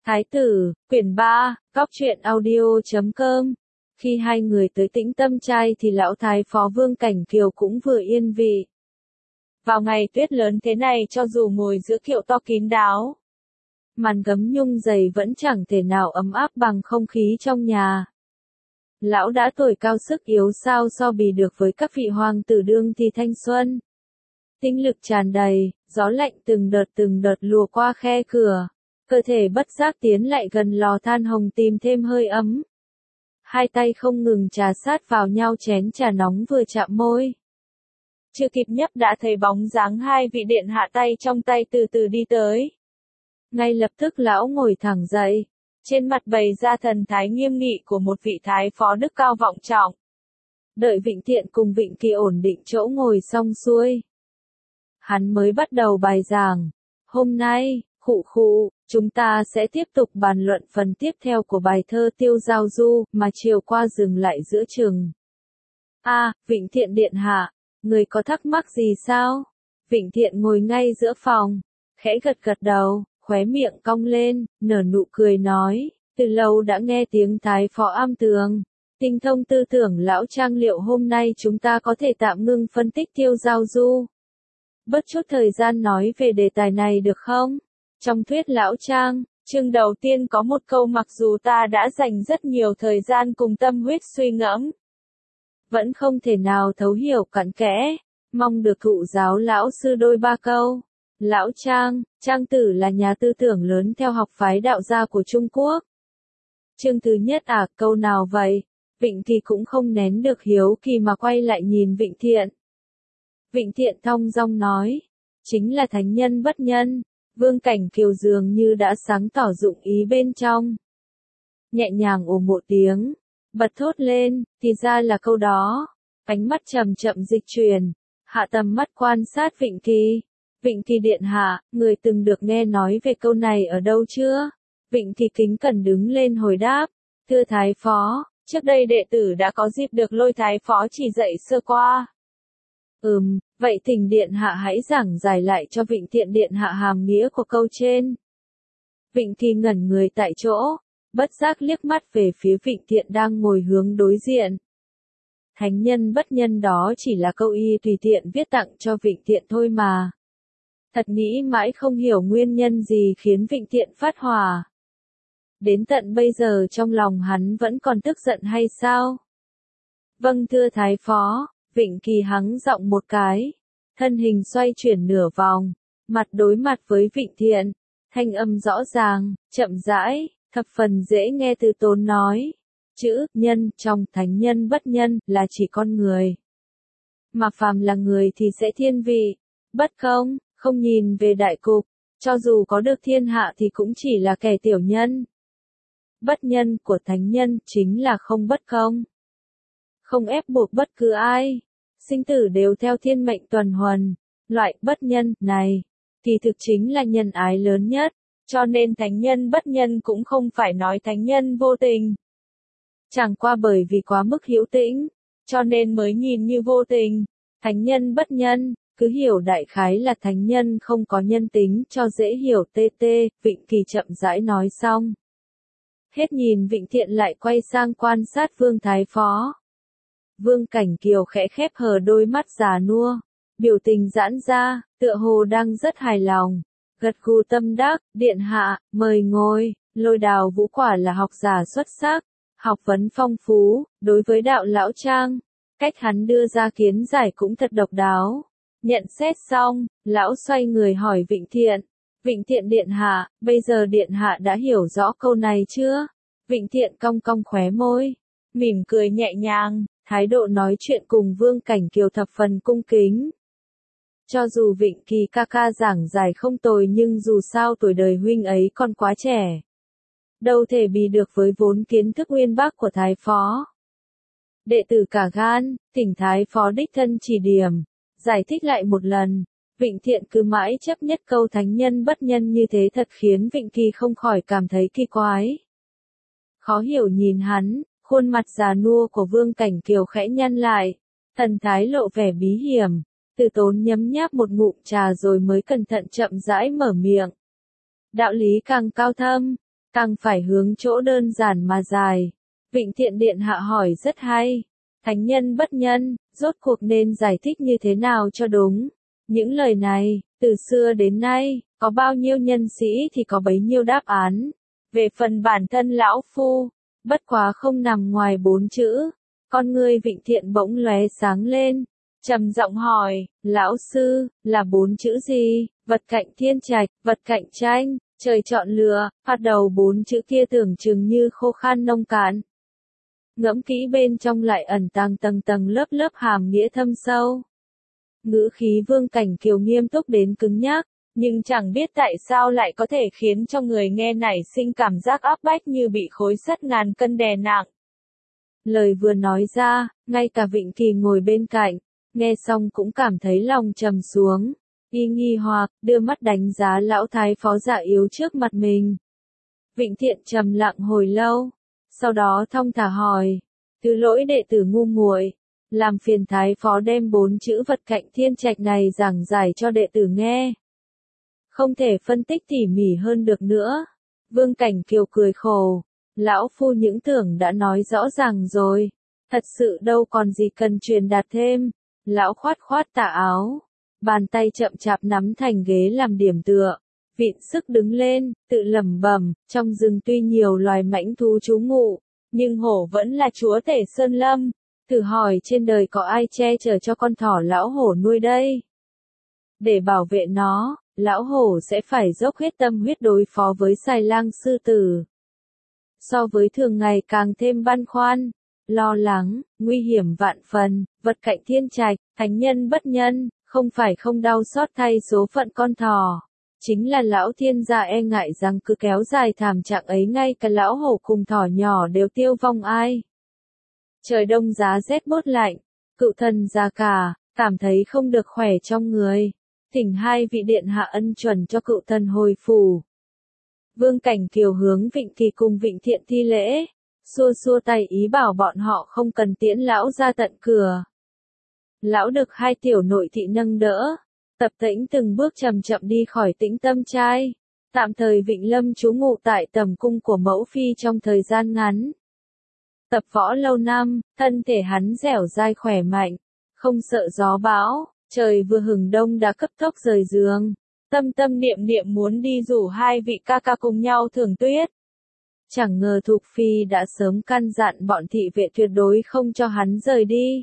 Thái tử, quyển 3, góc truyện audio.com. Khi hai người tới Tĩnh Tâm Trai thì lão thái phó Vương Cảnh Kiều cũng vừa yên vị. Vào ngày tuyết lớn thế này cho dù ngồi giữa kiệu to kín đáo, màn gấm nhung dày vẫn chẳng thể nào ấm áp bằng không khí trong nhà. Lão đã tuổi cao sức yếu sao so bì được với các vị hoàng tử đương thì thanh xuân. Tinh lực tràn đầy, gió lạnh từng đợt lùa qua khe cửa. Cơ thể bất giác tiến lại gần lò than hồng tìm thêm hơi ấm. Hai tay không ngừng trà sát vào nhau chén trà nóng vừa chạm môi. Chưa kịp nhấp đã thấy bóng dáng hai vị điện hạ tay trong tay từ từ đi tới. Ngay lập tức lão ngồi thẳng dậy. Trên mặt bày ra thần thái nghiêm nghị của một vị thái phó đức cao vọng trọng. Đợi Vịnh Thiện cùng Vịnh Kỳ ổn định chỗ ngồi xong xuôi, hắn mới bắt đầu bài giảng. Hôm nay, chúng ta sẽ tiếp tục bàn luận phần tiếp theo của bài thơ Tiêu Giao Du, mà chiều qua dừng lại giữa chừng. Vịnh Thiện điện hạ, người có thắc mắc gì sao? Vịnh Thiện ngồi ngay giữa phòng, khẽ gật đầu, khóe miệng cong lên, nở nụ cười nói, từ lâu đã nghe tiếng thái phó am tường, tinh thông tư tưởng lão Trang, liệu hôm nay chúng ta có thể tạm ngưng phân tích Tiêu Giao Du, bớt chút thời gian nói về đề tài này được không? Trong thuyết lão Trang, chương đầu tiên có một câu mặc dù ta đã dành rất nhiều thời gian cùng tâm huyết suy ngẫm, vẫn không thể nào thấu hiểu cặn kẽ, mong được thụ giáo lão sư đôi ba câu. Lão Trang, Trang tử là nhà tư tưởng lớn theo học phái đạo gia của Trung Quốc. Chương thứ nhất câu nào vậy? Vịnh Kỳ cũng không nén được hiếu kỳ mà quay lại nhìn Vịnh Thiện. Vịnh Thiện thong dong nói, chính là thánh nhân bất nhân. Vương Cảnh Kiều dường như đã sáng tỏ dụng ý bên trong. Nhẹ nhàng ồ một tiếng, bật thốt lên, thì ra là câu đó. Ánh mắt chậm chậm dịch chuyển, hạ tầm mắt quan sát Vịnh Kỳ. Vịnh Kỳ điện hạ, người từng được nghe nói về câu này ở đâu chưa? Vịnh Kỳ kính cẩn đứng lên hồi đáp, thưa thái phó, trước đây đệ tử đã có dịp được Lôi thái phó chỉ dạy sơ qua. Vậy thỉnh điện hạ hãy giảng giải lại cho Vịnh Thiện điện hạ hàm nghĩa của câu trên. Vịnh Kỳ ngẩn người tại chỗ, bất giác liếc mắt về phía Vịnh Thiện đang ngồi hướng đối diện. Thánh nhân bất nhân đó chỉ là câu y tùy tiện viết tặng cho Vịnh Thiện thôi mà. Thật nghĩ mãi không hiểu nguyên nhân gì khiến Vịnh Thiện phát hỏa. Đến tận bây giờ trong lòng hắn vẫn còn tức giận hay sao? Vâng thưa thái phó. Vịnh Kỳ hắng giọng một cái, thân hình xoay chuyển nửa vòng, mặt đối mặt với Vịnh Thiện, thanh âm rõ ràng, chậm rãi, thập phần dễ nghe từ tốn nói, chữ nhân trong thánh nhân bất nhân là chỉ con người. Mà phàm là người thì sẽ thiên vị, bất công, không nhìn về đại cục, cho dù có được thiên hạ thì cũng chỉ là kẻ tiểu nhân. Bất nhân của thánh nhân chính là không bất công. Không ép buộc bất cứ ai, sinh tử đều theo thiên mệnh tuần hoàn, loại bất nhân này, kỳ thực chính là nhân ái lớn nhất, cho nên thánh nhân bất nhân cũng không phải nói thánh nhân vô tình. Chẳng qua bởi vì quá mức hữu tĩnh, cho nên mới nhìn như vô tình, thánh nhân bất nhân, cứ hiểu đại khái là thánh nhân không có nhân tính cho dễ hiểu Vịnh Kỳ chậm rãi nói xong. Hết nhìn Vịnh Thiện lại quay sang quan sát Vương thái phó. Vương Cảnh Kiều khẽ khép hờ đôi mắt già nua, biểu tình giãn ra, tựa hồ đang rất hài lòng, gật gù tâm đắc, điện hạ, mời ngồi. Lôi Đào Vũ quả là học giả xuất sắc, học vấn phong phú, đối với đạo lão Trang, cách hắn đưa ra kiến giải cũng thật độc đáo. Nhận xét xong, lão xoay người hỏi Vịnh Thiện, Vịnh Thiện điện hạ, bây giờ điện hạ đã hiểu rõ câu này chưa? Vịnh Thiện cong cong khóe môi, mỉm cười nhẹ nhàng. Thái độ nói chuyện cùng Vương Cảnh Kiều thập phần cung kính. Cho dù Vịnh Kỳ ca ca giảng giải không tồi nhưng dù sao tuổi đời huynh ấy còn quá trẻ. Đâu thể bì được với vốn kiến thức uyên bác của thái phó. Đệ tử cả gan, thỉnh thái phó đích thân chỉ điểm, giải thích lại một lần. Vịnh Thiện cứ mãi chấp nhất câu thánh nhân bất nhân như thế thật khiến Vịnh Kỳ không khỏi cảm thấy kỳ quái. Khó hiểu nhìn hắn. Khuôn mặt già nua của Vương Cảnh Kiều khẽ nhăn lại, thần thái lộ vẻ bí hiểm, từ tốn nhấm nháp một ngụm trà rồi mới cẩn thận chậm rãi mở miệng. Đạo lý càng cao thâm, càng phải hướng chỗ đơn giản mà dài. Vịnh Thiện Điện Hạ hỏi rất hay. Thánh nhân bất nhân, rốt cuộc nên giải thích như thế nào cho đúng? Những lời này, từ xưa đến nay, có bao nhiêu nhân sĩ thì có bấy nhiêu đáp án. Về phần bản thân lão phu, bất quá không nằm ngoài 4 chữ. Con ngươi Vịnh Thiện bỗng lóe sáng lên, trầm giọng hỏi, lão sư, là 4 chữ gì? Vật cạnh thiên trạch, vật cạnh tranh, trời chọn lựa, phát đầu 4 chữ kia tưởng chừng như khô khan nông cạn. Ngẫm kỹ bên trong lại ẩn tàng tầng tầng lớp lớp hàm nghĩa thâm sâu. Ngữ khí Vương Cảnh Kiều nghiêm túc đến cứng nhắc, nhưng chẳng biết tại sao lại có thể khiến cho người nghe nảy sinh cảm giác áp bách như bị khối sắt ngàn cân đè nặng. Lời vừa nói ra, ngay cả Vịnh Kỳ ngồi bên cạnh, nghe xong cũng cảm thấy lòng trầm xuống. Y nghi hoặc, đưa mắt đánh giá lão thái phó Dạ Yếu trước mặt mình. Vịnh Thiện trầm lặng hồi lâu, sau đó thong thả hỏi, thứ lỗi đệ tử ngu muội, làm phiền thái phó đem 4 chữ vật cạnh thiên trạch này giảng giải cho đệ tử nghe. Không thể phân tích tỉ mỉ hơn được nữa. Vương Cảnh Kiều cười khổ, lão phu những tưởng đã nói rõ ràng rồi, thật sự đâu còn gì cần truyền đạt thêm. Lão khoát khoát tà áo, bàn tay chậm chạp nắm thành ghế làm điểm tựa, vịn sức đứng lên, tự lẩm bẩm, trong rừng tuy nhiều loài mãnh thú trú ngụ, nhưng hổ vẫn là chúa tể sơn lâm. Thử hỏi trên đời có ai che chở cho con thỏ lão hổ nuôi đây? Để bảo vệ nó, lão hổ sẽ phải dốc hết tâm huyết đối phó với xài lang sư tử. So với thường ngày càng thêm băn khoăn, lo lắng, nguy hiểm vạn phần, vật cạnh thiên trạch, thánh nhân bất nhân, không phải không đau xót thay số phận con thỏ. Chính là lão thiên gia e ngại rằng cứ kéo dài thảm trạng ấy ngay cả lão hổ cùng thỏ nhỏ đều tiêu vong ai. Trời đông giá rét buốt lạnh, cựu thần già cả, cảm thấy không được khỏe trong người. Thỉnh hai vị điện hạ ân chuẩn cho cựu thần hồi phủ. Vương Cảnh Kiều hướng Vịnh Kỳ cùng Vịnh Thiện thi lễ, xua xua tay ý bảo bọn họ không cần tiễn lão ra tận cửa. Lão được hai tiểu nội thị nâng đỡ, Tập Tĩnh từng bước chậm chậm đi khỏi Tĩnh Tâm Trai, tạm thời Vịnh Lâm trú ngụ tại tầm cung của mẫu phi trong thời gian ngắn. Tập võ lâu năm, thân thể hắn dẻo dai khỏe mạnh, không sợ gió bão, trời vừa hừng đông đã cấp tốc rời giường. Tâm tâm niệm niệm muốn đi rủ hai vị ca ca cùng nhau thưởng tuyết. Chẳng ngờ Thục Phi đã sớm căn dặn bọn thị vệ tuyệt đối không cho hắn rời đi.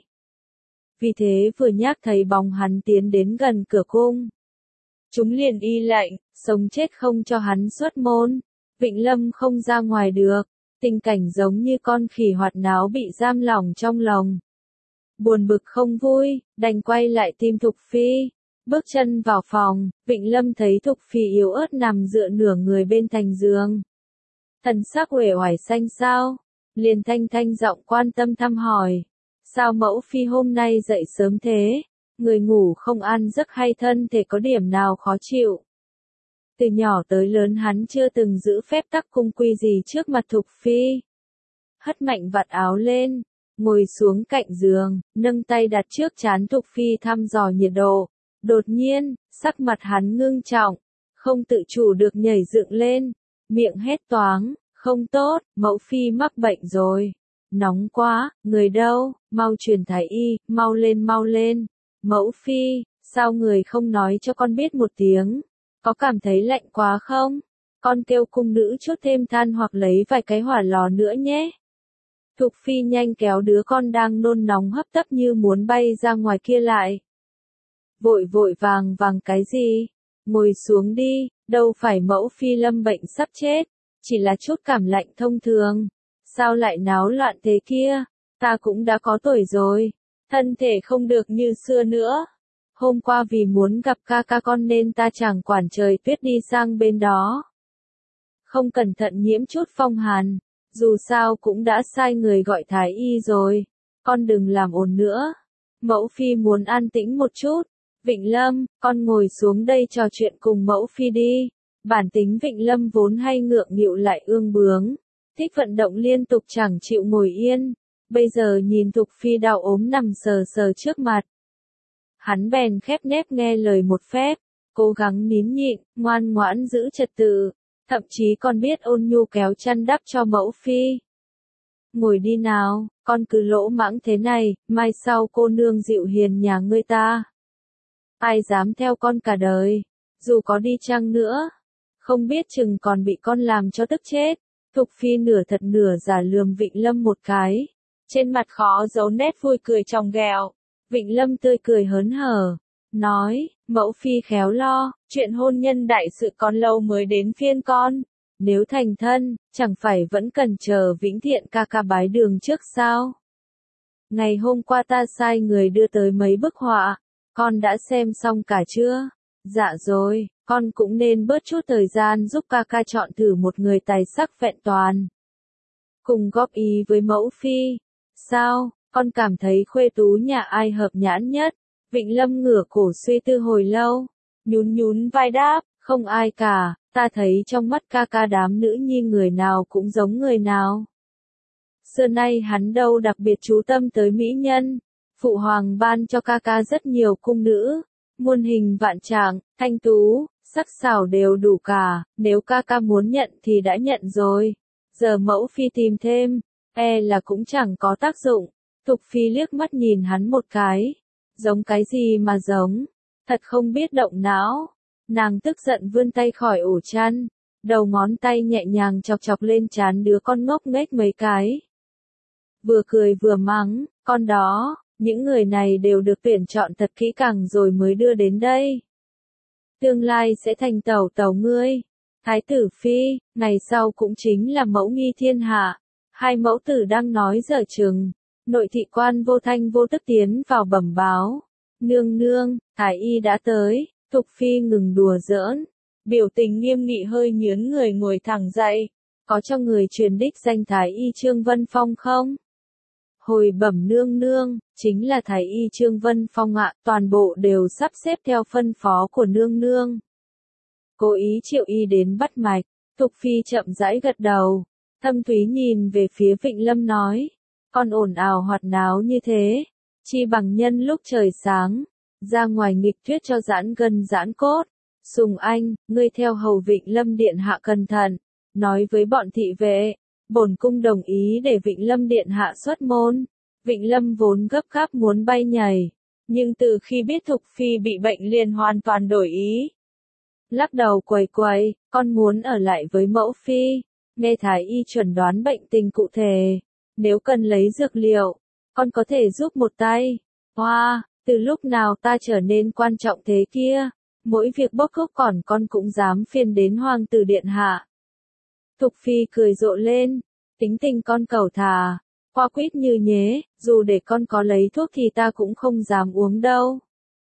Vì thế vừa nhắc thấy bóng hắn tiến đến gần cửa cung, chúng liền y lệnh, sống chết không cho hắn xuất môn. Vịnh Lâm không ra ngoài được, tình cảnh giống như con khỉ hoạt náo bị giam lỏng trong lồng. Buồn bực không vui, đành quay lại tìm Thục Phi. Bước chân vào phòng, Vịnh Lâm thấy Thục Phi yếu ớt nằm dựa nửa người bên thành giường. Thần sắc uể oải xanh xao, liền thanh giọng quan tâm thăm hỏi. Sao mẫu phi hôm nay dậy sớm thế? Người ngủ không ăn giấc hay thân thể có điểm nào khó chịu? Từ nhỏ tới lớn hắn chưa từng giữ phép tắc cung quy gì trước mặt Thục Phi. Hất mạnh vạt áo lên, ngồi xuống cạnh giường, nâng tay đặt trước trán Thục Phi thăm dò nhiệt độ. Đột nhiên, sắc mặt hắn ngưng trọng, không tự chủ được nhảy dựng lên, miệng hét toáng, không tốt, mẫu phi mắc bệnh rồi. Nóng quá, người đâu, mau truyền thái y, mau lên. Mẫu phi, sao người không nói cho con biết một tiếng? Có cảm thấy lạnh quá không? Con kêu cung nữ chút thêm than hoặc lấy vài cái hỏa lò nữa nhé. Thục Phi nhanh kéo đứa con đang nôn nóng hấp tấp như muốn bay ra ngoài kia lại. Vội vàng cái gì? Ngồi xuống đi, đâu phải mẫu phi lâm bệnh sắp chết, chỉ là chút cảm lạnh thông thường. Sao lại náo loạn thế kia? Ta cũng đã có tuổi rồi, thân thể không được như xưa nữa. Hôm qua vì muốn gặp ca ca con nên ta chẳng quản trời tuyết đi sang bên đó. Không cẩn thận nhiễm chút phong hàn, dù sao cũng đã sai người gọi thái y rồi, con đừng làm ồn nữa. Mẫu phi muốn an tĩnh một chút. Vịnh Lâm, con ngồi xuống đây trò chuyện cùng mẫu phi đi. Bản tính Vịnh Lâm vốn hay ngượng nghịu lại ương bướng, thích vận động liên tục chẳng chịu ngồi yên. Bây giờ nhìn Thục Phi đau ốm nằm sờ trước mặt, hắn bèn khép nép nghe lời một phép, cố gắng nín nhịn, ngoan ngoãn giữ trật tự. thậm chí còn biết ôn nhu kéo chăn đắp cho mẫu phi. Ngồi đi nào, con cứ lỗ mãng thế này, mai sau cô nương dịu hiền nhà ngươi ta. Ai dám theo con cả đời, dù có đi chăng nữa, không biết chừng còn bị con làm cho tức chết. Thục Phi nửa thật nửa giả lườm Vịnh Lâm một cái, trên mặt khó giấu nét vui cười tròng ghẹo. Vịnh Lâm tươi cười hớn hở, nói, mẫu phi khéo lo, chuyện hôn nhân đại sự còn lâu mới đến phiên con. Nếu thành thân, chẳng phải vẫn cần chờ Vĩnh Thiện ca ca bái đường trước sao? Ngày hôm qua ta sai người đưa tới mấy bức họa, con đã xem xong cả chưa? Dạ rồi, con cũng nên bớt chút thời gian giúp ca ca chọn thử một người tài sắc vẹn toàn. Cùng góp ý với mẫu phi. Sao, con cảm thấy khuê tú nhà ai hợp nhãn nhất? Vịnh Lâm ngửa cổ suy tư hồi lâu, nhún nhún vai đáp, không ai cả, ta thấy trong mắt ca ca đám nữ nhi người nào cũng giống người nào. Xưa nay hắn đâu đặc biệt chú tâm tới mỹ nhân, phụ hoàng ban cho ca ca rất nhiều cung nữ, muôn hình vạn trạng, thanh tú, sắc sảo đều đủ cả, nếu ca ca muốn nhận thì đã nhận rồi, giờ mẫu phi tìm thêm, là cũng chẳng có tác dụng. Thục Phi liếc mắt nhìn hắn một cái. Giống cái gì mà giống, thật không biết động não. Nàng tức giận vươn tay khỏi ổ chăn, đầu ngón tay nhẹ nhàng chọc chọc lên trán đứa con ngốc nghếch mấy cái. Vừa cười vừa mắng, con đó, những người này đều được tuyển chọn thật kỹ càng rồi mới đưa đến đây. Tương lai sẽ thành tẩu tẩu ngươi. Thái tử Phi, ngày sau cũng chính là mẫu nghi thiên hạ. Hai mẫu tử đang nói dở chừng. Nội thị quan vô thanh vô tức tiến vào bẩm báo. Nương nương, thái y đã tới. Thục Phi ngừng đùa giỡn. Biểu tình nghiêm nghị hơi nhướng người ngồi thẳng dậy. Có cho người truyền đích danh thái y Trương Vân Phong không? Hồi bẩm nương nương, chính là thái y Trương Vân Phong ạ, toàn bộ đều sắp xếp theo phân phó của nương nương. Cố ý triệu y đến bắt mạch. Thục Phi chậm rãi gật đầu. Thâm thúy nhìn về phía Vịnh Lâm nói. Con ồn ào hoạt náo như thế, chi bằng nhân lúc trời sáng, ra ngoài nghịch tuyết cho giãn gân giãn cốt. Sùng Anh, ngươi theo hầu Vịnh Lâm điện hạ cẩn thận, nói với bọn thị vệ, bổn cung đồng ý để Vịnh Lâm điện hạ xuất môn. Vịnh Lâm vốn gấp gáp muốn bay nhảy, nhưng từ khi biết Thục Phi bị bệnh liền hoàn toàn đổi ý. Lắc đầu quầy quầy, con muốn ở lại với mẫu phi, nghe thái y chuẩn đoán bệnh tình cụ thể. Nếu cần lấy dược liệu, con có thể giúp một tay. Hoa, từ lúc nào ta trở nên quan trọng thế kia, mỗi việc bốc thuốc còn con cũng dám phiền đến hoàng tử điện hạ. Thục Phi cười rộ lên, tính tình con cẩu thà, qua quýt như nhế, dù để con có lấy thuốc thì ta cũng không dám uống đâu.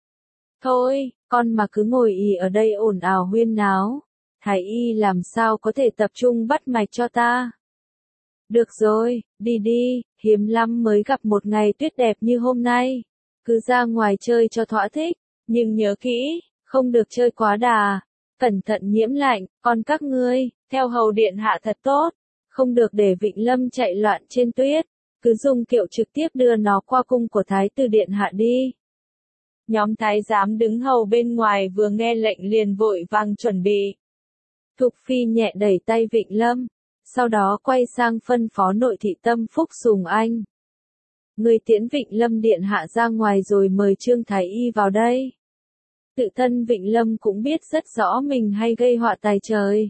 Thôi, con mà cứ ngồi ì ở đây ồn ào huyên náo, thái y làm sao có thể tập trung bắt mạch cho ta. Được rồi, đi đi, hiếm lắm mới gặp một ngày tuyết đẹp như hôm nay. Cứ ra ngoài chơi cho thỏa thích, nhưng nhớ kỹ, không được chơi quá đà. Cẩn thận nhiễm lạnh, còn các ngươi, theo hầu điện hạ thật tốt. Không được để Vịnh Lâm chạy loạn trên tuyết. Cứ dùng kiệu trực tiếp đưa nó qua cung của thái tử điện hạ đi. Nhóm thái giám đứng hầu bên ngoài vừa nghe lệnh liền vội vàng chuẩn bị. Thục Phi nhẹ đẩy tay Vịnh Lâm. Sau đó quay sang phân phó nội thị Tâm Phúc Sùng Anh. Người tiễn Vịnh Lâm điện hạ ra ngoài rồi mời Trương thái y vào đây. Tự thân Vịnh Lâm cũng biết rất rõ mình hay gây họa tài trời.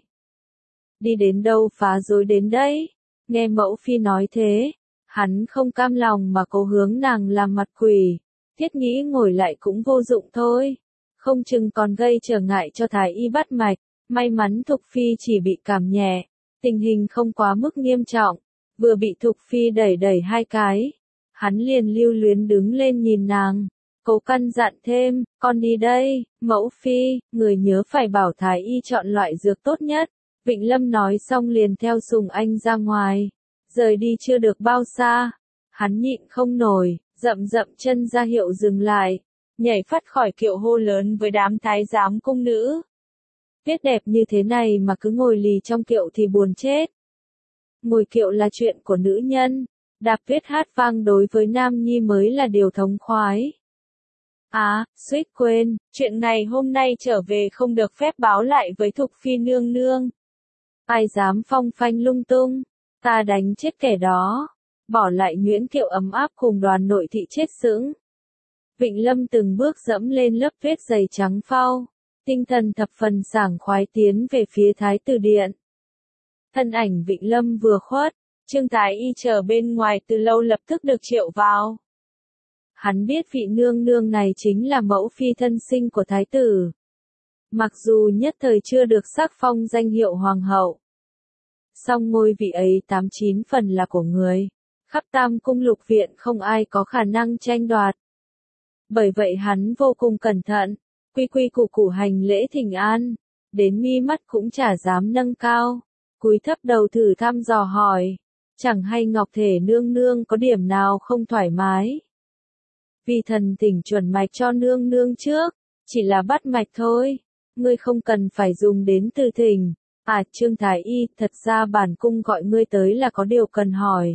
Đi đến đâu phá rối đến đấy. Nghe mẫu phi nói thế, hắn không cam lòng mà cố hướng nàng làm mặt quỷ. Thiết nghĩ ngồi lại cũng vô dụng thôi. Không chừng còn gây trở ngại cho thái y bắt mạch. May mắn Thục Phi chỉ bị cảm nhẹ. Tình hình không quá mức nghiêm trọng, vừa bị Thục Phi đẩy đẩy hai cái. Hắn liền lưu luyến đứng lên nhìn nàng, cố căn dặn thêm, con đi đây, mẫu phi, người nhớ phải bảo thái y chọn loại dược tốt nhất. Vịnh Lâm nói xong liền theo Sùng Anh ra ngoài, rời đi chưa được bao xa. Hắn nhịn không nổi, dậm dậm chân ra hiệu dừng lại, nhảy phắt khỏi kiệu hô lớn với đám thái giám cung nữ. Tuyết đẹp như thế này mà cứ ngồi lì trong kiệu thì buồn chết. Ngồi kiệu là chuyện của nữ nhân, đạp tuyết hát vang đối với nam nhi mới là điều thống khoái. Suýt quên, chuyện này hôm nay trở về không được phép báo lại với Thục Phi nương nương. Ai dám phong phanh lung tung, ta đánh chết kẻ đó. Bỏ lại Nguyễn Kiệu ấm áp cùng đoàn nội thị chết sững. Vịnh Lâm từng bước dẫm lên lớp tuyết dày trắng phau, tinh thần thập phần sảng khoái tiến về phía Thái Tử Điện. Thân ảnh Vịnh Lâm vừa khuất, Trương Thái Y chờ bên ngoài từ lâu lập tức được triệu vào. Hắn biết vị nương nương này chính là mẫu phi thân sinh của Thái tử. Mặc dù nhất thời chưa được sắc phong danh hiệu hoàng hậu, song ngôi vị ấy 89 phần là của người. Khắp Tam Cung Lục Viện không ai có khả năng tranh đoạt. Bởi vậy hắn vô cùng cẩn thận, quy quy củ củ hành lễ thỉnh an, đến mi mắt cũng chả dám nâng cao, cúi thấp đầu thử thăm dò hỏi, chẳng hay Ngọc Thể nương nương có điểm nào không thoải mái. Vì thần thỉnh chuẩn mạch cho nương nương trước, chỉ là bắt mạch thôi, ngươi không cần phải dùng đến từ thỉnh. À Trương Thái Y, thật ra bản cung gọi ngươi tới là có điều cần hỏi.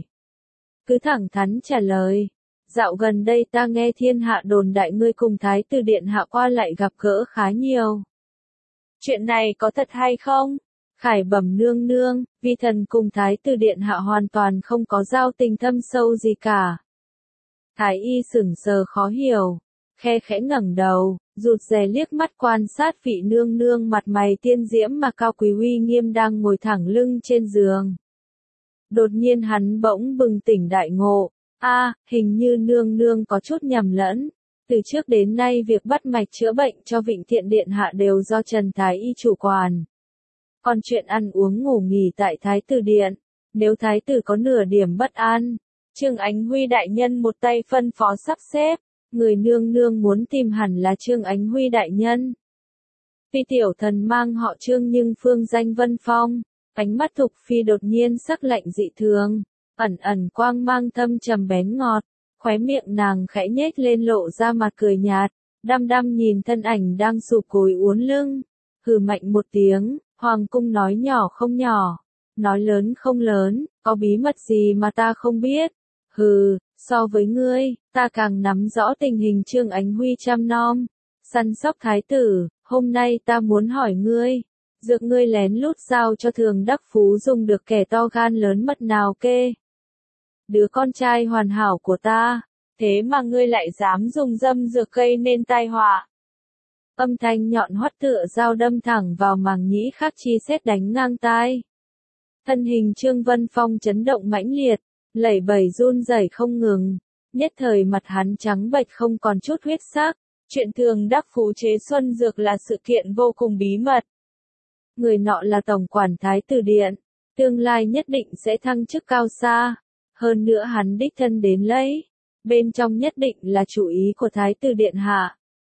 Cứ thẳng thắn trả lời. Dạo gần đây ta nghe thiên hạ đồn đại ngươi cùng Thái Tử Điện hạ qua lại gặp gỡ khá nhiều. Chuyện này có thật hay không? Khải bẩm nương nương, vi thần cùng Thái Tử Điện hạ hoàn toàn không có giao tình thâm sâu gì cả. Thái Y sững sờ khó hiểu, khe khẽ ngẩng đầu, rụt rè liếc mắt quan sát vị nương nương mặt mày tiên diễm mà cao quý uy nghiêm đang ngồi thẳng lưng trên giường. Đột nhiên hắn bỗng bừng tỉnh đại ngộ, hình như nương nương có chút nhầm lẫn. Từ trước đến nay việc bắt mạch chữa bệnh cho Vịnh Thiện Điện hạ đều do Trần Thái Y chủ quản. Còn chuyện ăn uống ngủ nghỉ tại Thái Tử Điện, nếu Thái Tử có nửa điểm bất an, Trương Ánh Huy đại nhân một tay phân phó sắp xếp, người nương nương muốn tìm hẳn là Trương Ánh Huy đại nhân. Phi tiểu thần mang họ Trương nhưng phương danh Vân Phong, ánh mắt Thục Phi đột nhiên sắc lạnh dị thường, ẩn ẩn quang mang thâm trầm bén ngọt, khóe miệng nàng khẽ nhếch lên lộ ra mặt cười nhạt, đăm đăm nhìn thân ảnh đang sụp cúi uốn lưng, hừ mạnh một tiếng, hoàng cung nói nhỏ không nhỏ, nói lớn không lớn, có bí mật gì mà ta không biết. Hừ, so với ngươi, ta càng nắm rõ tình hình Trương Ánh Huy chăm nom, săn sóc thái tử, hôm nay ta muốn hỏi ngươi, dược ngươi lén lút giao cho Thường Đắc Phú dùng được kẻ to gan lớn mật nào kê? Đứa con trai hoàn hảo của ta, thế mà ngươi lại dám dùng dâm dược gây nên tai họa. Âm thanh nhọn hoắt tựa dao đâm thẳng vào màng nhĩ khắc chi sét đánh ngang tai. Thân hình Trương Vân Phong chấn động mãnh liệt, lẩy bẩy run rẩy không ngừng, nhất thời mặt hắn trắng bệch không còn chút huyết sắc. Chuyện Thường Đắc Phú chế xuân dược là sự kiện vô cùng bí mật. Người nọ là tổng quản Thái Tử Điện, tương lai nhất định sẽ thăng chức cao xa. Hơn nữa hắn đích thân đến lấy, bên trong nhất định là chủ ý của Thái Tử Điện hạ.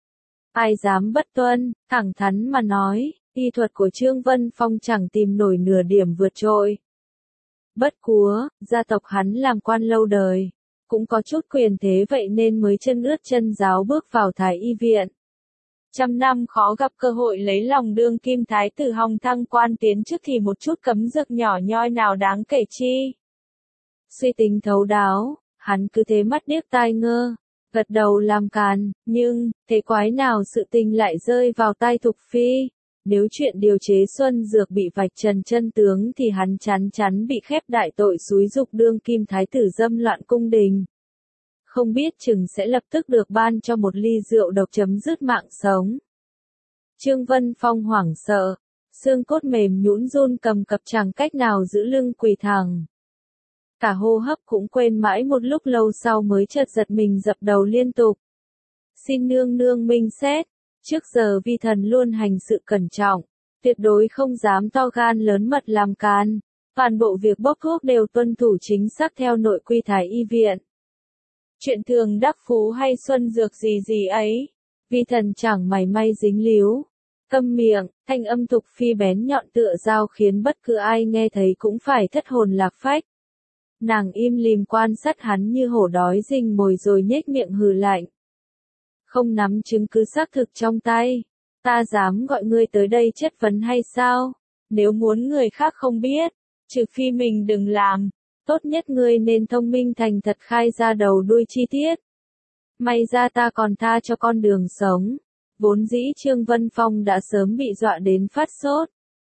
Ai dám bất tuân, thẳng thắn mà nói, y thuật của Trương Vân Phong chẳng tìm nổi nửa điểm vượt trội. Bất cúa, gia tộc hắn làm quan lâu đời, cũng có chút quyền thế vậy nên mới chân ướt chân ráo bước vào Thái Y viện. Trăm năm khó gặp cơ hội lấy lòng đương kim thái tử hòng thăng quan tiến chức thì một chút cấm dược nhỏ nhoi nào đáng kể chi. Suy tính thấu đáo, hắn cứ thế mắt điếc tai ngơ, gật đầu làm càn, nhưng, thế quái nào sự tình lại rơi vào tai Thục Phi. Nếu chuyện điều chế xuân dược bị vạch trần chân tướng thì hắn chắn chắn bị khép đại tội xúi dục đương kim thái tử dâm loạn cung đình. Không biết chừng sẽ lập tức được ban cho một ly rượu độc chấm dứt mạng sống. Trương Vân Phong hoảng sợ, xương cốt mềm nhũn run cầm cập chẳng cách nào giữ lưng quỳ thẳng. Cả hô hấp cũng quên mãi một lúc lâu sau mới chợt giật mình dập đầu liên tục. Xin nương nương minh xét, trước giờ vi thần luôn hành sự cẩn trọng, tuyệt đối không dám to gan lớn mật làm can, toàn bộ việc bốc thuốc đều tuân thủ chính xác theo nội quy Thái Y viện. Chuyện Thường Đắc Phú hay xuân dược gì gì ấy, vi thần chẳng mảy may dính líu. Câm miệng, thanh âm Thục Phi bén nhọn tựa dao khiến bất cứ ai nghe thấy cũng phải thất hồn lạc phách. Nàng im lìm quan sát hắn như hổ đói rình mồi rồi nhếch miệng hừ lạnh. Không nắm chứng cứ xác thực trong tay, ta dám gọi ngươi tới đây chất vấn hay sao? Nếu muốn người khác không biết, trừ phi mình đừng làm, tốt nhất ngươi nên thông minh thành thật khai ra đầu đuôi chi tiết. May ra ta còn tha cho con đường sống. Vốn dĩ Trương Vân Phong đã sớm bị dọa đến phát sốt.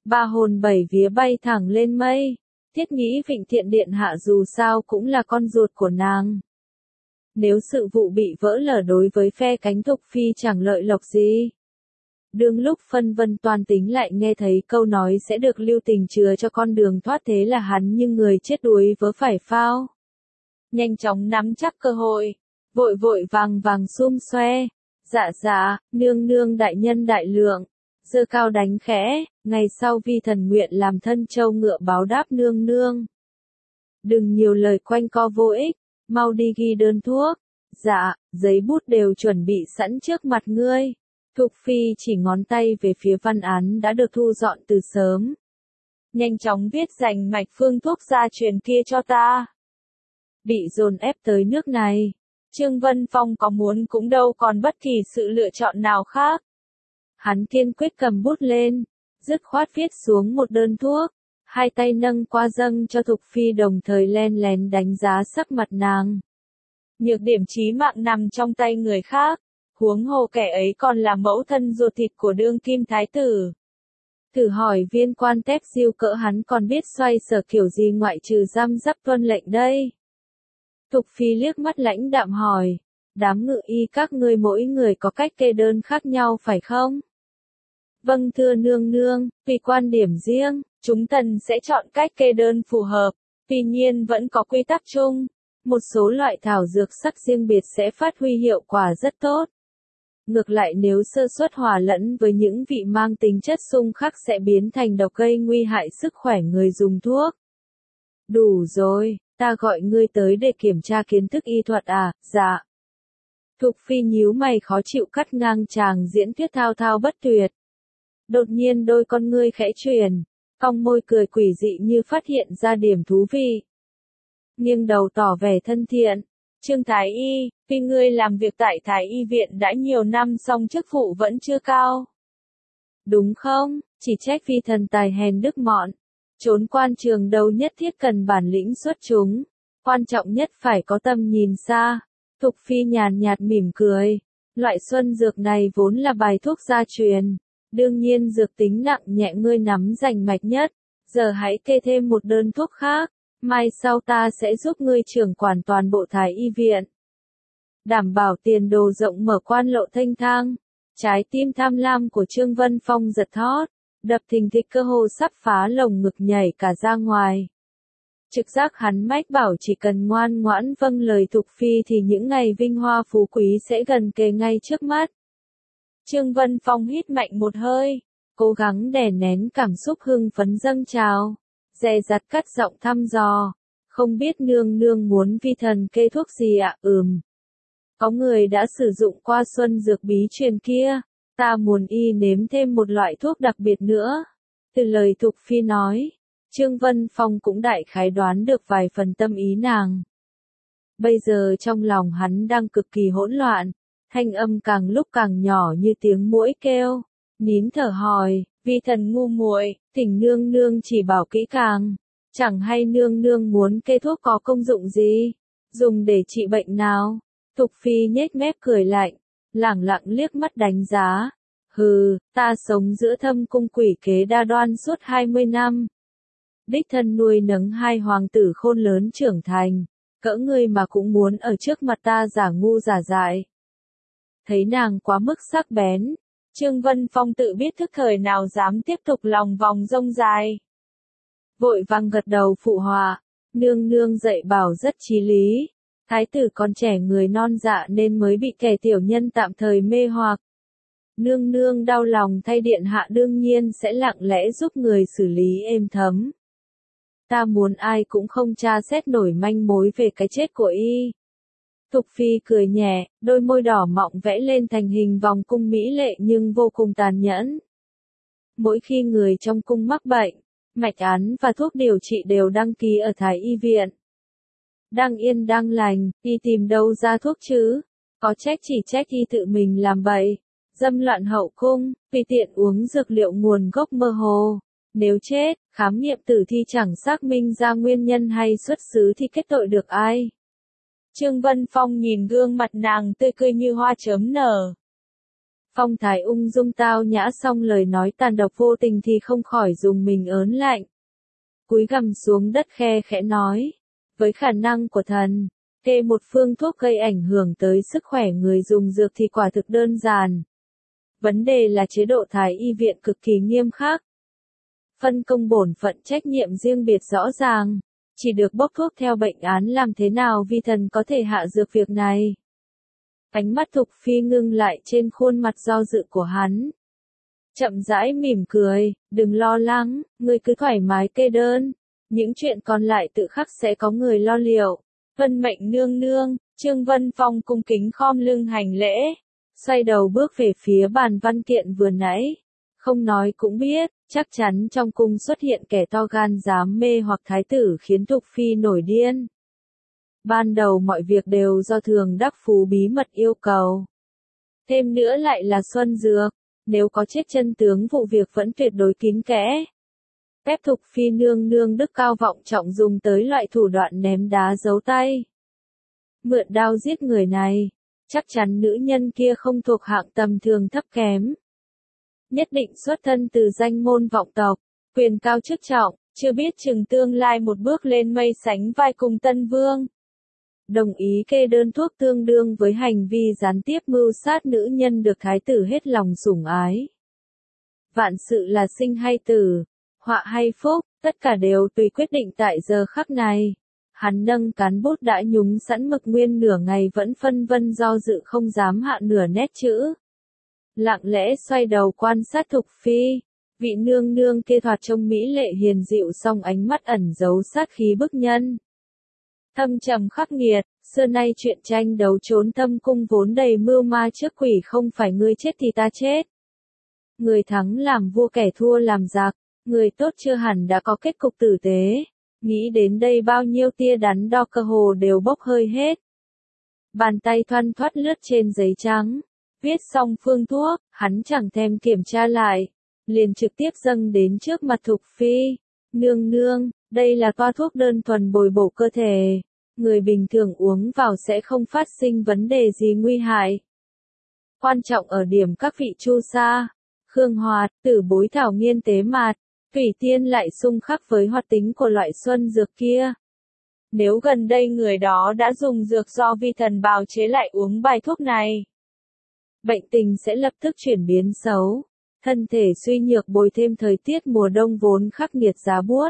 Ba hồn bảy vía bay thẳng lên mây. Thiết nghĩ Vịnh Thiện Điện hạ dù sao cũng là con ruột của nàng. Nếu sự vụ bị vỡ lở đối với phe cánh Thục Phi chẳng lợi lộc gì. Đương lúc phân vân toan tính lại nghe thấy câu nói sẽ được Lưu Tình chừa cho con đường thoát, thế là hắn như người chết đuối vớ phải phao. Nhanh chóng nắm chắc cơ hội, vội vội vàng vàng xum xoe. Dạ, nương nương đại nhân đại lượng, giơ cao đánh khẽ, ngày sau vi thần nguyện làm thân trâu ngựa báo đáp nương nương. Đừng nhiều lời quanh co vô ích, mau đi ghi đơn thuốc. Dạ, giấy bút đều chuẩn bị sẵn trước mặt ngươi. Thục Phi chỉ ngón tay về phía văn án đã được thu dọn từ sớm. Nhanh chóng viết dành mạch phương thuốc gia truyền kia cho ta. Bị dồn ép tới nước này, Trương Vân Phong có muốn cũng đâu còn bất kỳ sự lựa chọn nào khác. Hắn kiên quyết cầm bút lên, dứt khoát viết xuống một đơn thuốc, hai tay nâng qua dâng cho Thục Phi đồng thời len lén đánh giá sắc mặt nàng. Nhược điểm chí mạng nằm trong tay người khác, huống hồ kẻ ấy còn là mẫu thân ruột thịt của đương kim thái tử. Thử hỏi viên quan tép diêu cỡ hắn còn biết xoay sở kiểu gì ngoại trừ giam giáp tuân lệnh đây. Thục Phi liếc mắt lãnh đạm hỏi, đám ngự y các ngươi mỗi người có cách kê đơn khác nhau phải không? Vâng thưa nương nương, tùy quan điểm riêng, chúng tần sẽ chọn cách kê đơn phù hợp, tuy nhiên vẫn có quy tắc chung. Một số loại thảo dược sắc riêng biệt sẽ phát huy hiệu quả rất tốt. Ngược lại nếu sơ suất hòa lẫn với những vị mang tính chất xung khắc sẽ biến thành độc gây nguy hại sức khỏe người dùng thuốc. Đủ rồi, ta gọi ngươi tới để kiểm tra kiến thức y thuật à? Dạ. Thục Phi nhíu mày khó chịu cắt ngang chàng diễn thuyết thao thao bất tuyệt. Đột nhiên đôi con ngươi khẽ chuyển, cong môi cười quỷ dị như phát hiện ra điểm thú vị. Nghiêng đầu tỏ vẻ thân thiện. Trương Thái Y, tuy ngươi làm việc tại Thái Y viện đã nhiều năm song chức vụ vẫn chưa cao. Đúng không? Chỉ trách vì thần tài hèn đức mọn. Trốn quan trường đâu nhất thiết cần bản lĩnh xuất chúng. Quan trọng nhất phải có tầm nhìn xa. Thục Phi nhàn nhạt mỉm cười. Loại xuân dược này vốn là bài thuốc gia truyền. Đương nhiên dược tính nặng nhẹ ngươi nắm rành mạch nhất. Giờ hãy kê thêm một đơn thuốc khác. Mai sau ta sẽ giúp ngươi trưởng quản toàn bộ Thái Y viện. Đảm bảo tiền đồ rộng mở quan lộ thanh thang. Trái tim tham lam của Trương Vân Phong giật thót, đập thình thịch cơ hồ sắp phá lồng ngực nhảy cả ra ngoài. Trực giác hắn mách bảo chỉ cần ngoan ngoãn vâng lời Thục Phi thì những ngày vinh hoa phú quý sẽ gần kề ngay trước mắt. Trương Vân Phong hít mạnh một hơi, cố gắng đè nén cảm xúc hưng phấn dâng trào. Dè dặt cắt giọng thăm dò, không biết nương nương muốn vi thần kê thuốc gì ạ? Có người đã sử dụng qua xuân dược bí truyền kia, ta muốn y nếm thêm một loại thuốc đặc biệt nữa. Từ lời Thục Phi nói, Trương Vân Phong cũng đại khái đoán được vài phần tâm ý nàng. Bây giờ trong lòng hắn đang cực kỳ hỗn loạn, thanh âm càng lúc càng nhỏ như tiếng muỗi kêu, nín thở hỏi. Vi thần ngu muội, thỉnh nương nương chỉ bảo kỹ càng, chẳng hay nương nương muốn kê thuốc có công dụng gì, dùng để trị bệnh nào? Thục Phi nhếch mép cười lạnh, lẳng lặng liếc mắt đánh giá. Hừ, ta sống giữa thâm cung quỷ kế đa đoan suốt 20 năm. Đích thân nuôi nấng hai hoàng tử khôn lớn trưởng thành, cỡ ngươi mà cũng muốn ở trước mặt ta giả ngu giả dại. Thấy nàng quá mức sắc bén. Trương Vân Phong tự biết thức thời nào dám tiếp tục lòng vòng rông dài. Vội vàng gật đầu phụ họa, nương nương dạy bảo rất chí lý. Thái tử còn trẻ người non dạ nên mới bị kẻ tiểu nhân tạm thời mê hoặc. Nương nương đau lòng thay điện hạ đương nhiên sẽ lặng lẽ giúp người xử lý êm thấm. Ta muốn ai cũng không tra xét nổi manh mối về cái chết của y. Thục Phi cười nhẹ, đôi môi đỏ mọng vẽ lên thành hình vòng cung mỹ lệ nhưng vô cùng tàn nhẫn. Mỗi khi người trong cung mắc bệnh, mạch án và thuốc điều trị đều đăng ký ở Thái Y viện. Đang yên đang lành, y tìm đâu ra thuốc chứ? Có trách chỉ trách y tự mình làm bậy, dâm loạn hậu cung, tùy tiện uống dược liệu nguồn gốc mơ hồ. Nếu chết, khám nghiệm tử thi chẳng xác minh ra nguyên nhân hay xuất xứ thì kết tội được ai? Trương Vân Phong nhìn gương mặt nàng tươi cười như hoa chớm nở. Phong thái ung dung tao nhã xong lời nói tàn độc vô tình thì không khỏi dùng mình ớn lạnh. Cúi gằm xuống đất khe khẽ nói. Với khả năng của thần, kê một phương thuốc gây ảnh hưởng tới sức khỏe người dùng dược thì quả thực đơn giản. Vấn đề là chế độ thái y viện cực kỳ nghiêm khắc. Phân công bổn phận trách nhiệm riêng biệt rõ ràng. Chỉ được bốc thuốc theo bệnh án, làm thế nào vi thần có thể hạ dược việc này. Ánh mắt Thục Phi ngưng lại trên khuôn mặt do dự của hắn. Chậm rãi mỉm cười, đừng lo lắng, ngươi cứ thoải mái kê đơn. Những chuyện còn lại tự khắc sẽ có người lo liệu. Vân mệnh nương nương. Trương Vân Phong cung kính khom lưng hành lễ. Xoay đầu bước về phía bàn văn kiện vừa nãy. Không nói cũng biết, chắc chắn trong cung xuất hiện kẻ to gan dám mê hoặc thái tử khiến Thục Phi nổi điên. Ban đầu mọi việc đều do Thường Đắc Phú bí mật yêu cầu. Thêm nữa lại là Xuân Dược, nếu có chết chân tướng vụ việc vẫn tuyệt đối kín kẽ. Phép Thục Phi nương nương đức cao vọng trọng dùng tới loại thủ đoạn ném đá giấu tay. Mượn đao giết người này, chắc chắn nữ nhân kia không thuộc hạng tầm thường thấp kém. Nhất định xuất thân từ danh môn vọng tộc, quyền cao chức trọng, chưa biết chừng tương lai một bước lên mây sánh vai cùng Tân Vương. Đồng ý kê đơn thuốc tương đương với hành vi gián tiếp mưu sát nữ nhân được thái tử hết lòng sủng ái. Vạn sự là sinh hay tử, họa hay phúc, tất cả đều tùy quyết định tại giờ khắc này. Hắn nâng cán bút đã nhúng sẵn mực nguyên nửa ngày vẫn phân vân do dự không dám hạ nửa nét chữ. Lặng lẽ xoay đầu quan sát Thục Phi, vị nương nương kia thoạt trông mỹ lệ hiền dịu song ánh mắt ẩn giấu sát khí bức nhân. Thâm trầm khắc nghiệt, xưa nay chuyện tranh đấu trốn thâm cung vốn đầy mưu ma trước quỷ, không phải ngươi chết thì ta chết. Người thắng làm vua, kẻ thua làm giặc, người tốt chưa hẳn đã có kết cục tử tế. Nghĩ đến đây bao nhiêu tia đắn đo cơ hồ đều bốc hơi hết. Bàn tay thoăn thoắt lướt trên giấy trắng. Viết xong phương thuốc, hắn chẳng thèm kiểm tra lại. Liền trực tiếp dâng đến trước mặt Thục Phi. Nương nương, đây là toa thuốc đơn thuần bồi bổ cơ thể. Người bình thường uống vào sẽ không phát sinh vấn đề gì nguy hại. Quan trọng ở điểm các vị chu sa, khương hoạt, tử bối thảo nghiên tế mạt. Thủy tiên lại xung khắc với hoạt tính của loại xuân dược kia. Nếu gần đây người đó đã dùng dược do vi thần bào chế lại uống bài thuốc này, bệnh tình sẽ lập tức chuyển biến xấu. Thân thể suy nhược bồi thêm thời tiết mùa đông vốn khắc nghiệt giá buốt.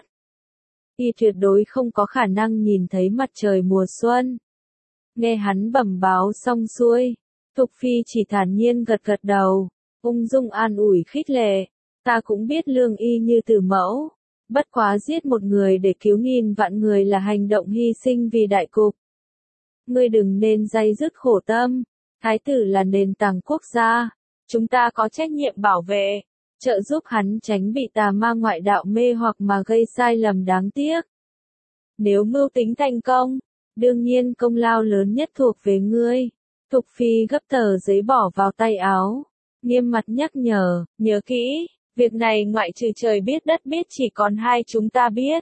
Y tuyệt đối không có khả năng nhìn thấy mặt trời mùa xuân. Nghe hắn bẩm báo xong xuôi, Thục Phi chỉ thản nhiên gật gật đầu, ung dung an ủi khích lệ. Ta cũng biết lương y như tử mẫu, bất quá giết một người để cứu nghìn vạn người là hành động hy sinh vì đại cục. Ngươi đừng nên day dứt khổ tâm, thái tử là nền tảng quốc gia, chúng ta có trách nhiệm bảo vệ, trợ giúp hắn tránh bị tà ma ngoại đạo mê hoặc mà gây sai lầm đáng tiếc. Nếu mưu tính thành công, đương nhiên công lao lớn nhất thuộc về ngươi. Thục Phi gấp tờ giấy bỏ vào tay áo, nghiêm mặt nhắc nhở, nhớ kỹ. Việc này ngoại trừ trời biết đất biết chỉ còn hai chúng ta biết.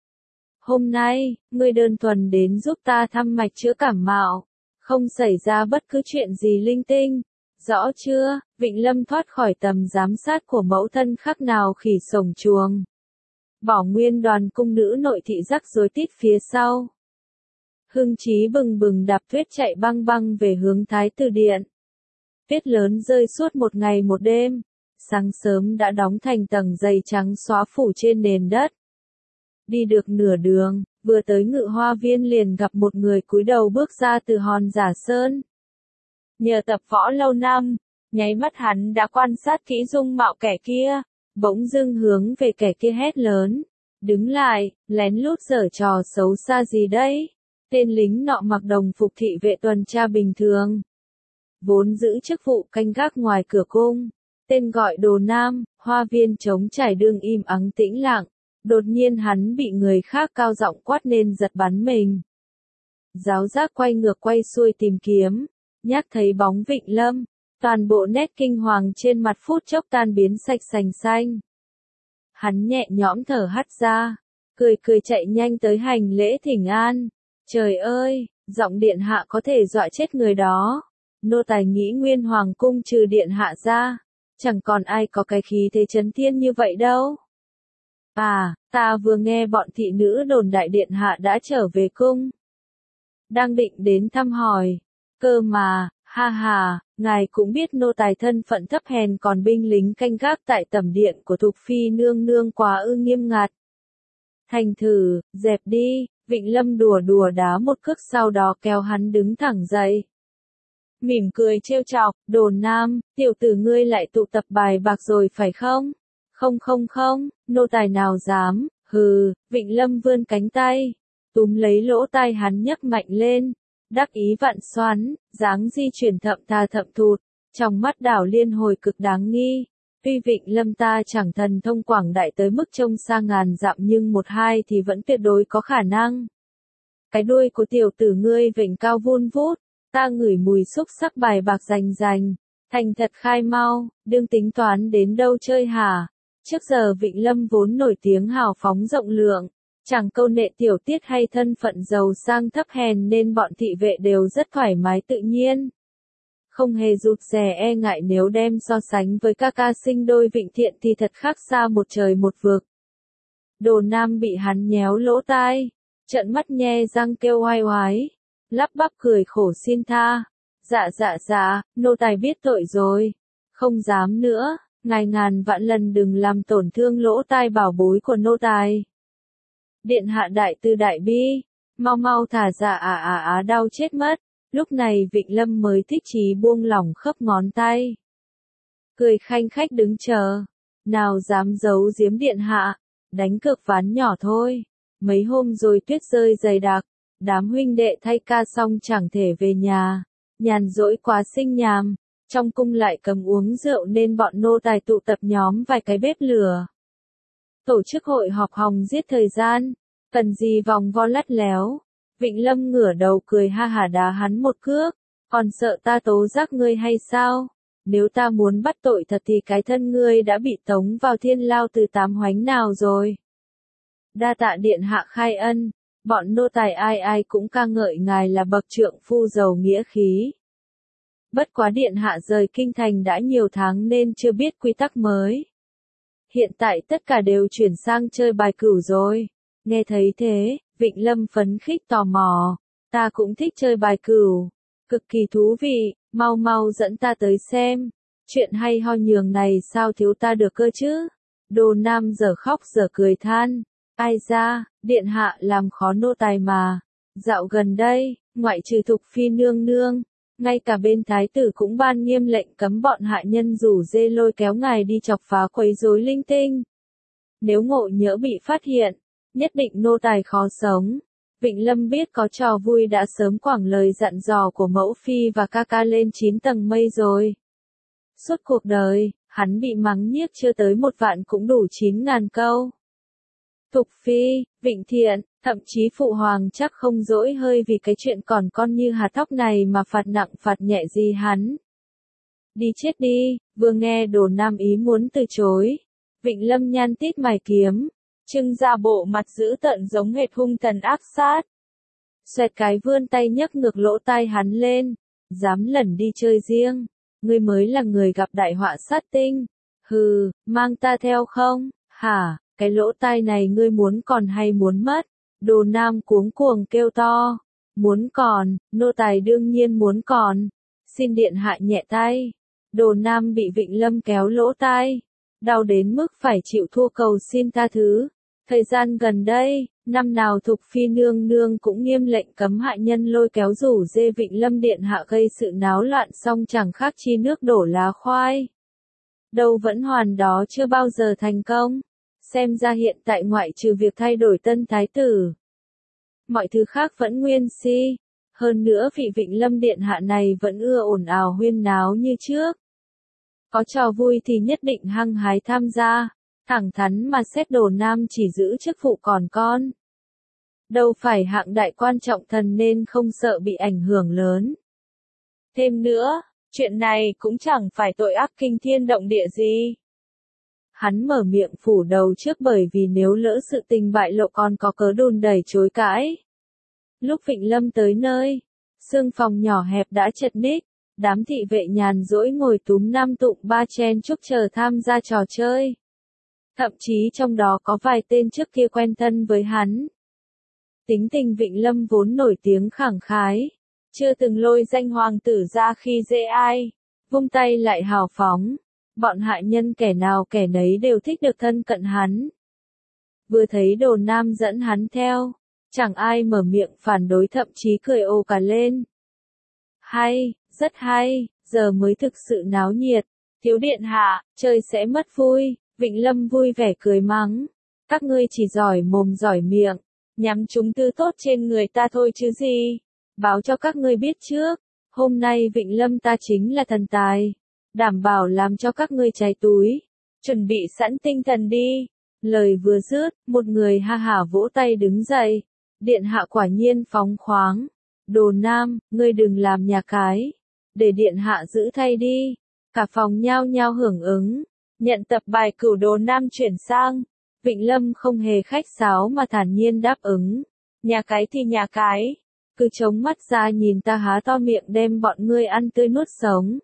Hôm nay, ngươi đơn thuần đến giúp ta thăm mạch chữa cảm mạo, không xảy ra bất cứ chuyện gì linh tinh. Rõ chưa? Vịnh Lâm thoát khỏi tầm giám sát của mẫu thân khác nào khỉ sổng chuồng. Bỏ nguyên đoàn cung nữ nội thị rắc rối tít phía sau. Hưng trí bừng bừng đạp tuyết chạy băng băng về hướng Thái Tử Điện. Tuyết lớn rơi suốt một ngày một đêm. Sáng sớm đã đóng thành tầng dày trắng xóa phủ trên nền đất. Đi được nửa đường, vừa tới Ngự Hoa Viên liền gặp một người cúi đầu bước ra từ Hòn Giả Sơn. Nhờ tập võ lâu năm, nháy mắt hắn đã quan sát kỹ dung mạo kẻ kia, bỗng dưng hướng về kẻ kia hét lớn. Đứng lại, lén lút giở trò xấu xa gì đấy? Tên lính nọ mặc đồng phục thị vệ tuần tra bình thường. Vốn giữ chức vụ canh gác ngoài cửa cung. Tên gọi Đồ Nam, Hoa Viên trống trải đương im ắng tĩnh lặng. Đột nhiên hắn bị người khác cao giọng quát nên giật bắn mình. Giáo giác quay ngược quay xuôi tìm kiếm, nhắc thấy bóng Vịnh Lâm, toàn bộ nét kinh hoàng trên mặt phút chốc tan biến sạch sành xanh. Hắn nhẹ nhõm thở hắt ra, cười cười chạy nhanh tới hành lễ thỉnh an. Trời ơi, giọng điện hạ có thể dọa chết người đó. nô tài nghĩ nguyên hoàng cung trừ điện hạ ra, chẳng còn ai có cái khí thế chấn thiên như vậy đâu. À, ta vừa nghe bọn thị nữ đồn đại điện hạ đã trở về cung. Đang định đến thăm hỏi. Cơ mà, ha ha, ngài cũng biết nô tài thân phận thấp hèn còn binh lính canh gác tại tẩm điện của Thục Phi nương nương quá ư nghiêm ngặt. Thành thử, dẹp đi, Vịnh Lâm đùa đùa đá một cước sau đó kéo hắn đứng thẳng dậy. Mỉm cười trêu chọc, Đồn Nam, tiểu tử ngươi lại tụ tập bài bạc rồi phải không? Không không không, nô tài nào dám, hừ, Vịnh Lâm vươn cánh tay, túm lấy lỗ tai hắn nhấc mạnh lên, đắc ý vặn xoắn, dáng di chuyển thậm tha thậm thụt, trong mắt đảo liên hồi cực đáng nghi. Tuy Vịnh Lâm ta chẳng thần thông quảng đại tới mức trông xa ngàn dặm nhưng một hai thì vẫn tuyệt đối có khả năng. Cái đuôi của tiểu tử ngươi vểnh cao vun vút, ta ngửi mùi xúc sắc bài bạc rành rành, thành thật khai mau, đương tính toán đến đâu chơi hả? Trước giờ Vịnh Lâm vốn nổi tiếng hào phóng rộng lượng, chẳng câu nệ tiểu tiết hay thân phận giàu sang thấp hèn nên bọn thị vệ đều rất thoải mái tự nhiên. Không hề rụt rè e ngại nếu đem so sánh với ca ca sinh đôi Vịnh Thiện thì thật khác xa một trời một vực. Đồ Nam bị hắn nhéo lỗ tai, trợn mắt nhe răng kêu oai oái, lắp bắp cười khổ xin tha. Dạ, nô tài biết tội rồi, không dám nữa, ngài ngàn vạn lần đừng làm tổn thương lỗ tai bảo bối của nô tài. Điện hạ đại tư đại bi, mau thả ra đau chết mất. Lúc này Vịnh Lâm mới thích chí buông lỏng khớp ngón tay. Cười khanh khách đứng chờ. Nào dám giấu giếm điện hạ. Đánh cược ván nhỏ thôi. Mấy hôm rồi tuyết rơi dày đặc. Đám huynh đệ thay ca xong chẳng thể về nhà. Nhàn rỗi quá sinh nhàm. Trong cung lại cầm uống rượu nên bọn nô tài tụ tập nhóm vài cái bếp lửa. Tổ chức hội họp hòng giết thời gian. Cần gì vòng vo lắt léo. Vịnh Lâm ngửa đầu cười ha hả đá hắn một cước, còn sợ ta tố giác ngươi hay sao? Nếu ta muốn bắt tội thật thì cái thân ngươi đã bị tống vào thiên lao từ 8 hoánh nào rồi. Đa tạ điện hạ khai ân, bọn nô tài ai cũng ca ngợi ngài là bậc trượng phu giàu nghĩa khí. Bất quá điện hạ rời kinh thành đã nhiều tháng nên chưa biết quy tắc mới. Hiện tại tất cả đều chuyển sang chơi bài cửu rồi. Nghe thấy thế, Vịnh Lâm phấn khích tò mò, ta cũng thích chơi bài cửu, cực kỳ thú vị, mau dẫn ta tới xem, chuyện hay ho nhường này sao thiếu ta được cơ chứ? Đồ Nam giờ khóc giờ cười than, ai ra, điện hạ làm khó nô tài mà, dạo gần đây, ngoại trừ Thục Phi nương nương, ngay cả bên thái tử cũng ban nghiêm lệnh cấm bọn hạ nhân rủ dê lôi kéo ngài đi chọc phá quấy rối linh tinh. Nếu ngộ nhỡ bị phát hiện, nhất định nô tài khó sống. Vịnh Lâm biết có trò vui đã sớm quẳng lời dặn dò của mẫu phi và ca ca lên 9 tầng mây rồi. Suốt cuộc đời, hắn bị mắng nhiếc chưa tới 1 vạn cũng đủ 9.000 câu. Thục Phi, Vịnh Thiện, thậm chí phụ hoàng chắc không dỗi hơi vì cái chuyện còn con như hạt thóc này mà phạt nặng phạt nhẹ gì hắn. Đi chết đi, vừa nghe Đồ Nam ý muốn từ chối. Vịnh Lâm nhan tít mày kiếm. Trưng ra bộ mặt dữ tợn giống hệt hung thần ác sát. Xoẹt cái vươn tay nhấc ngược lỗ tai hắn lên. Dám lẩn đi chơi riêng. Ngươi mới là người gặp đại họa sát tinh. Hừ, mang ta theo không? Hả, cái lỗ tai này ngươi muốn còn hay muốn mất? Đồ Nam cuống cuồng kêu to. Muốn còn, nô tài đương nhiên muốn còn. Xin điện hạ nhẹ tay. Đồ Nam bị Vịnh Lâm kéo lỗ tai. Đau đến mức phải chịu thua cầu xin tha thứ. Thời gian gần đây, năm nào Thục Phi nương nương cũng nghiêm lệnh cấm hạ nhân lôi kéo rủ dê Vịnh Lâm điện hạ gây sự náo loạn xong chẳng khác chi nước đổ lá khoai. Đâu vẫn hoàn đó chưa bao giờ thành công. Xem ra hiện tại ngoại trừ việc thay đổi tân thái tử, mọi thứ khác vẫn nguyên si. Hơn nữa vị Vịnh Lâm điện hạ này vẫn ưa ồn ào huyên náo như trước. Có trò vui thì nhất định hăng hái tham gia. Thẳng thắn mà xét Đồ Nam chỉ giữ chức phụ còn con. Đâu phải hạng đại quan trọng thần nên không sợ bị ảnh hưởng lớn. Thêm nữa, chuyện này cũng chẳng phải tội ác kinh thiên động địa gì. Hắn mở miệng phủ đầu trước bởi vì nếu lỡ sự tình bại lộ còn có cớ đùn đẩy chối cãi. Lúc Vịnh Lâm tới nơi, sương phòng nhỏ hẹp đã chật ních, Đám thị vệ nhàn rỗi ngồi túm năm tụng ba chen chúc chờ tham gia trò chơi. Thậm chí trong đó có vài tên trước kia quen thân với hắn. Tính tình Vịnh Lâm vốn nổi tiếng khẳng khái, chưa từng lôi danh hoàng tử ra khi dễ ai, vung tay lại hào phóng, bọn hạ nhân kẻ nào kẻ nấy đều thích được thân cận hắn. Vừa thấy Đồ Nam dẫn hắn theo, chẳng ai mở miệng phản đối, thậm chí cười ồ cả lên. Hay, rất hay, giờ mới thực sự náo nhiệt, thiếu điện hạ, chơi sẽ mất vui. Vịnh Lâm vui vẻ cười mắng, các ngươi chỉ giỏi mồm giỏi miệng, nhắm chúng tư tốt trên người ta thôi chứ gì. Báo cho các ngươi biết trước, hôm nay Vịnh Lâm ta chính là thần tài, đảm bảo làm cho các ngươi cháy túi, chuẩn bị sẵn tinh thần đi. Lời vừa dứt, một người ha hả vỗ tay đứng dậy, điện hạ quả nhiên phóng khoáng. Đồ Nam, ngươi đừng làm nhà cái, để điện hạ giữ thay đi. Cả phòng nhao nhao hưởng ứng. Nhận tập bài cửu Đồ Nam chuyển sang, Vịnh Lâm không hề khách sáo mà thản nhiên đáp ứng. Nhà cái thì nhà cái, cứ chống mắt ra nhìn ta há to miệng đem bọn ngươi ăn tươi nuốt sống.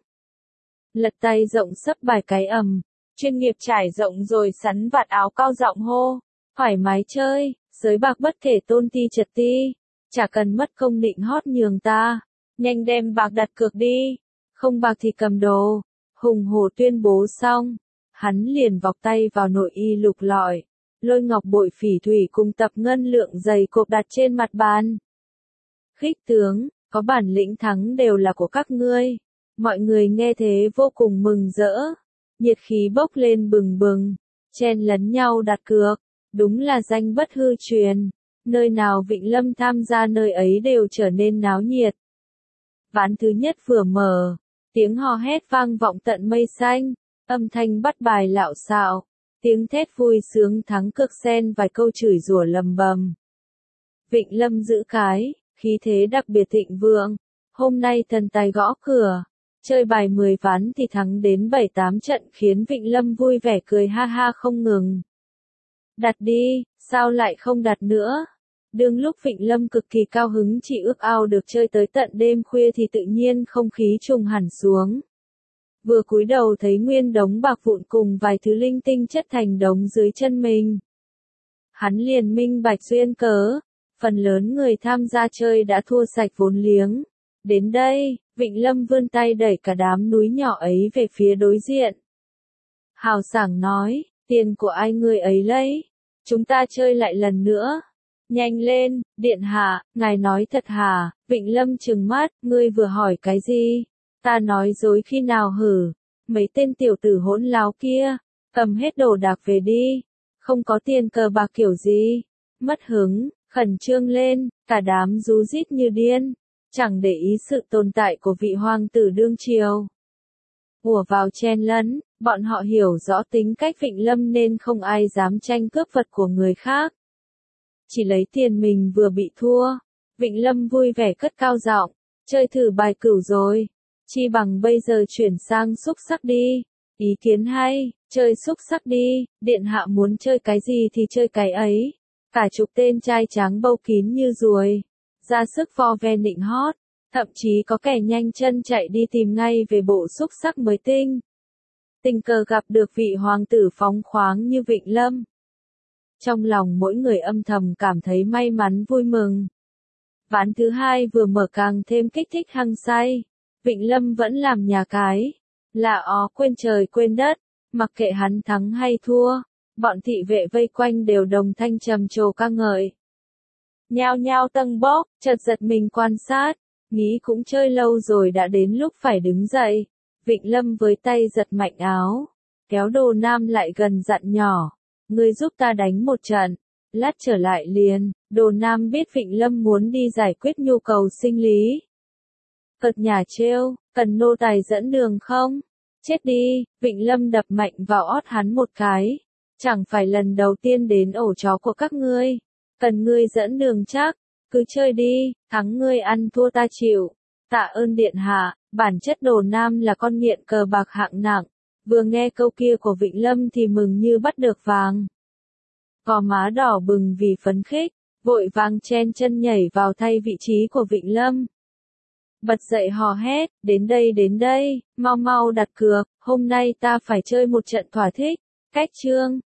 Lật tay rộng sấp bài cái ầm, chuyên nghiệp trải rộng rồi sắn vạt áo cao giọng hô, thoải mái chơi, giới bạc bất kể tôn ti trật ti, chả cần mất công định hót nhường ta, nhanh đem bạc đặt cược đi, không bạc thì cầm đồ. Hùng hổ tuyên bố xong, hắn liền vọc tay vào nội y lục lọi, lôi ngọc bội phỉ thủy cùng tập ngân lượng dày cộp đặt trên mặt bàn. Khích tướng, có bản lĩnh thắng đều là của các ngươi. Mọi người nghe thế vô cùng mừng rỡ, nhiệt khí bốc lên bừng bừng, chen lấn nhau đặt cược, đúng là danh bất hư truyền, nơi nào Vịnh Lâm tham gia nơi ấy đều trở nên náo nhiệt. Ván thứ nhất vừa mở, tiếng hò hét vang vọng tận mây xanh, âm thanh bắt bài lạo xạo, tiếng thét vui sướng thắng cực xen vài câu chửi rủa lầm bầm. Vịnh Lâm giữ cái, khí thế đặc biệt thịnh vượng, hôm nay thần tài gõ cửa, chơi bài 10 ván thì thắng đến 7-8 trận khiến Vịnh Lâm vui vẻ cười ha ha không ngừng. Đặt đi, sao lại không đặt nữa? Đương lúc Vịnh Lâm cực kỳ cao hứng chỉ ước ao được chơi tới tận đêm khuya thì tự nhiên không khí trùng hẳn xuống. Vừa cúi đầu thấy nguyên đống bạc vụn cùng vài thứ linh tinh chất thành đống dưới chân mình. Hắn liền minh bạch duyên cớ, phần lớn người tham gia chơi đã thua sạch vốn liếng. Đến đây, Vịnh Lâm vươn tay đẩy cả đám núi nhỏ ấy về phía đối diện. Hào sảng nói, tiền của ai người ấy lấy, chúng ta chơi lại lần nữa. Nhanh lên, điện hạ, ngài nói thật hả? Vịnh Lâm trừng mắt, ngươi vừa hỏi cái gì? Ta nói dối khi nào hử? Mấy tên tiểu tử hỗn láo kia, cầm hết đồ đạc về đi. Không có tiền cờ bạc kiểu gì? Mất hứng, khẩn trương lên, cả đám rú rít như điên, chẳng để ý sự tồn tại của vị hoàng tử đương triều. Ùa vào chen lấn, bọn họ hiểu rõ tính cách Vịnh Lâm nên không ai dám tranh cướp vật của người khác. Chỉ lấy tiền mình vừa bị thua. Vịnh Lâm vui vẻ cất cao giọng, chơi thử bài cửu rồi. Chi bằng bây giờ chuyển sang xúc sắc đi. Ý kiến hay, chơi xúc sắc đi, điện hạ muốn chơi cái gì thì chơi cái ấy. Cả chục tên trai tráng bâu kín như ruồi, ra sức vo ve nịnh hót, thậm chí có kẻ nhanh chân chạy đi tìm ngay về bộ xúc sắc mới tinh. Tình cờ gặp được vị hoàng tử phóng khoáng như Vịnh Lâm. Trong lòng mỗi người âm thầm cảm thấy may mắn vui mừng. Ván thứ hai vừa mở càng thêm kích thích hăng say. Vịnh Lâm vẫn làm nhà cái. Là ó quên trời quên đất, mặc kệ hắn thắng hay thua. Bọn thị vệ vây quanh đều đồng thanh trầm trồ ca ngợi. Nhao nhao tâng bốc, chợt giật mình quan sát. Nghĩ cũng chơi lâu rồi đã đến lúc phải đứng dậy. Vịnh Lâm với tay giật mạnh áo, kéo Đồ Nam lại gần dặn nhỏ. Ngươi giúp ta đánh một trận, lát trở lại liền. Đồ Nam biết Vịnh Lâm muốn đi giải quyết nhu cầu sinh lý. Cợt nhả trêu, cần nô tài dẫn đường không? Chết đi, Vịnh Lâm đập mạnh vào ót hắn một cái. Chẳng phải lần đầu tiên đến ổ chó của các ngươi. Cần ngươi dẫn đường chắc, cứ chơi đi, thắng ngươi ăn thua ta chịu. Tạ ơn điện hạ, bản chất Đồ Nam là con nghiện cờ bạc hạng nặng. Vừa nghe câu kia của Vịnh Lâm thì mừng như bắt được vàng. Gò má đỏ bừng vì phấn khích, vội vàng chen chân nhảy vào thay vị trí của Vịnh Lâm. bật dậy hò hét, đến đây, mau mau đặt cược, hôm nay ta phải chơi một trận thỏa thích. Cách chương